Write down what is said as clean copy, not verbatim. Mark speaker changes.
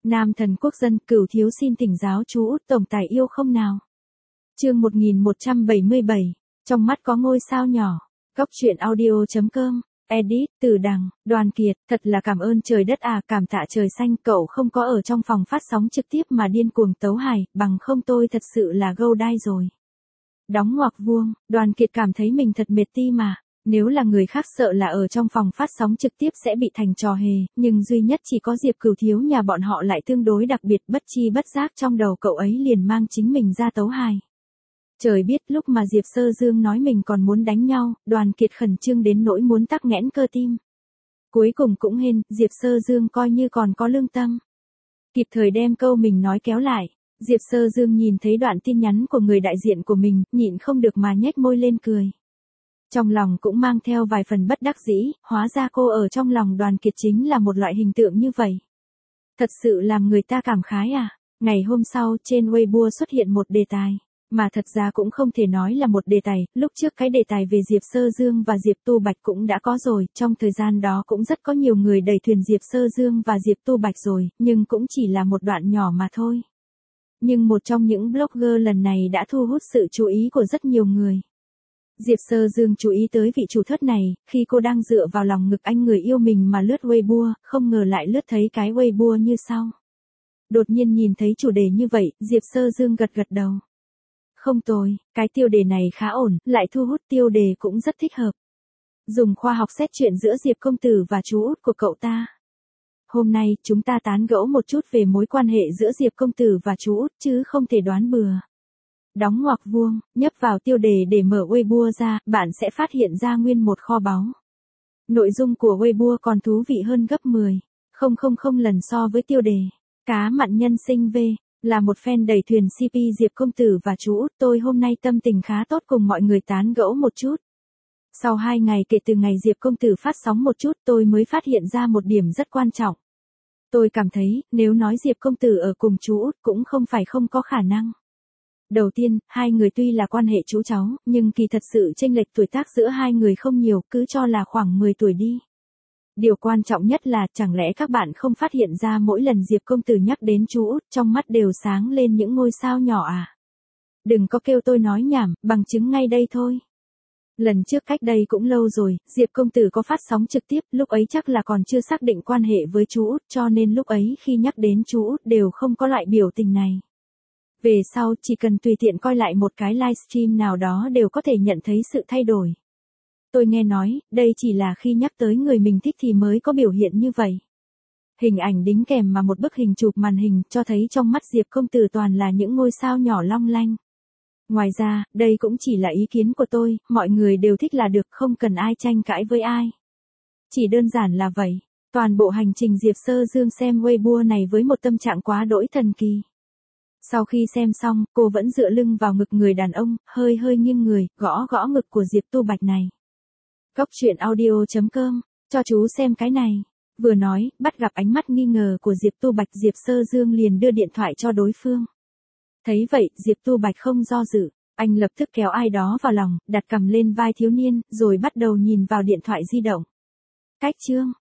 Speaker 1: Nam thần quốc dân, Cửu thiếu xin thỉnh giáo chú Út tổng tài yêu không nào. Chương 1177, trong mắt có ngôi sao nhỏ. Góc truyện audio.com. Edit, Từ Đằng, Đoàn Kiệt, thật là cảm ơn trời đất à, cảm tạ trời xanh, cậu không có ở trong phòng phát sóng trực tiếp mà điên cuồng tấu hài, bằng không tôi thật sự là gâu đai rồi. Đóng ngoặc vuông, Đoàn Kiệt cảm thấy mình thật mệt ti mà. Nếu là người khác sợ là ở trong phòng phát sóng trực tiếp sẽ bị thành trò hề, nhưng duy nhất chỉ có Diệp Cửu thiếu nhà bọn họ lại tương đối đặc biệt, bất chi bất giác trong đầu cậu ấy liền mang chính mình ra tấu hài. Trời biết lúc mà Diệp Sơ Dương nói mình còn muốn đánh nhau, Đoàn Kiệt khẩn trương đến nỗi muốn tắc nghẽn cơ tim. Cuối cùng cũng hên, Diệp Sơ Dương coi như còn có lương tâm. Kịp thời đem câu mình nói kéo lại, Diệp Sơ Dương nhìn thấy đoạn tin nhắn của người đại diện của mình, nhịn không được mà nhếch môi lên cười. Trong lòng cũng mang theo vài phần bất đắc dĩ, hóa ra cô ở trong lòng Đoàn Kiệt chính là một loại hình tượng như vậy. Thật sự làm người ta cảm khái à. Ngày hôm sau trên Weibo xuất hiện một đề tài, mà thật ra cũng không thể nói là một đề tài, lúc trước cái đề tài về Diệp Sơ Dương và Diệp Tu Bạch cũng đã có rồi, trong thời gian đó cũng rất có nhiều người đẩy thuyền Diệp Sơ Dương và Diệp Tu Bạch rồi, nhưng cũng chỉ là một đoạn nhỏ mà thôi. Nhưng một trong những blogger lần này đã thu hút sự chú ý của rất nhiều người. Diệp Sơ Dương chú ý tới vị chủ thớt này, khi cô đang dựa vào lòng ngực anh người yêu mình mà lướt Weibo, không ngờ lại lướt thấy cái Weibo như sau. Đột nhiên nhìn thấy chủ đề như vậy, Diệp Sơ Dương gật gật đầu. Không tồi, cái tiêu đề này khá ổn, lại thu hút, tiêu đề cũng rất thích hợp. Dùng khoa học xét chuyện giữa Diệp công tử và chú út của cậu ta. Hôm nay, chúng ta tán gẫu một chút về mối quan hệ giữa Diệp công tử và chú út, chứ không thể đoán bừa. Đóng ngoặc vuông, nhấp vào tiêu đề để mở Weibo ra, bạn sẽ phát hiện ra nguyên một kho báu. Nội dung của Weibo còn thú vị hơn gấp 10,000 lần so với tiêu đề. Cá mặn nhân sinh V, là một fan đẩy thuyền CP Diệp công tử và chú út, tôi hôm nay tâm tình khá tốt cùng mọi người tán gẫu một chút. Sau 2 ngày kể từ ngày Diệp công tử phát sóng một chút, tôi mới phát hiện ra một điểm rất quan trọng. Tôi cảm thấy, nếu nói Diệp công tử ở cùng chú út cũng không phải không có khả năng. Đầu tiên, hai người tuy là quan hệ chú cháu, nhưng kỳ thật sự chênh lệch tuổi tác giữa hai người không nhiều, cứ cho là khoảng 10 tuổi đi. Điều quan trọng nhất là, chẳng lẽ các bạn không phát hiện ra mỗi lần Diệp công tử nhắc đến chú út, trong mắt đều sáng lên những ngôi sao nhỏ à? Đừng có kêu tôi nói nhảm, bằng chứng ngay đây thôi. Lần trước cách đây cũng lâu rồi, Diệp công tử có phát sóng trực tiếp, lúc ấy chắc là còn chưa xác định quan hệ với chú út, cho nên lúc ấy khi nhắc đến chú út đều không có loại biểu tình này. Về sau, chỉ cần tùy tiện coi lại một cái livestream nào đó đều có thể nhận thấy sự thay đổi. Tôi nghe nói, đây chỉ là khi nhắc tới người mình thích thì mới có biểu hiện như vậy. Hình ảnh đính kèm mà một bức hình chụp màn hình cho thấy trong mắt Diệp công tử toàn là những ngôi sao nhỏ long lanh. Ngoài ra, đây cũng chỉ là ý kiến của tôi, mọi người đều thích là được, không cần ai tranh cãi với ai. Chỉ đơn giản là vậy. Toàn bộ hành trình Diệp Sơ Dương xem Weibo này với một tâm trạng quá đỗi thần kỳ. Sau khi xem xong, cô vẫn dựa lưng vào ngực người đàn ông, hơi nghiêng người, gõ gõ ngực của Diệp Tu Bạch này. Góc truyện audio.com, cho chú xem cái này. Vừa nói, bắt gặp ánh mắt nghi ngờ của Diệp Tu Bạch, Diệp Sơ Dương liền đưa điện thoại cho đối phương. Thấy vậy, Diệp Tu Bạch không do dự, anh lập tức kéo ai đó vào lòng, đặt cằm lên vai thiếu niên, rồi bắt đầu nhìn vào điện thoại di động. Cách chương,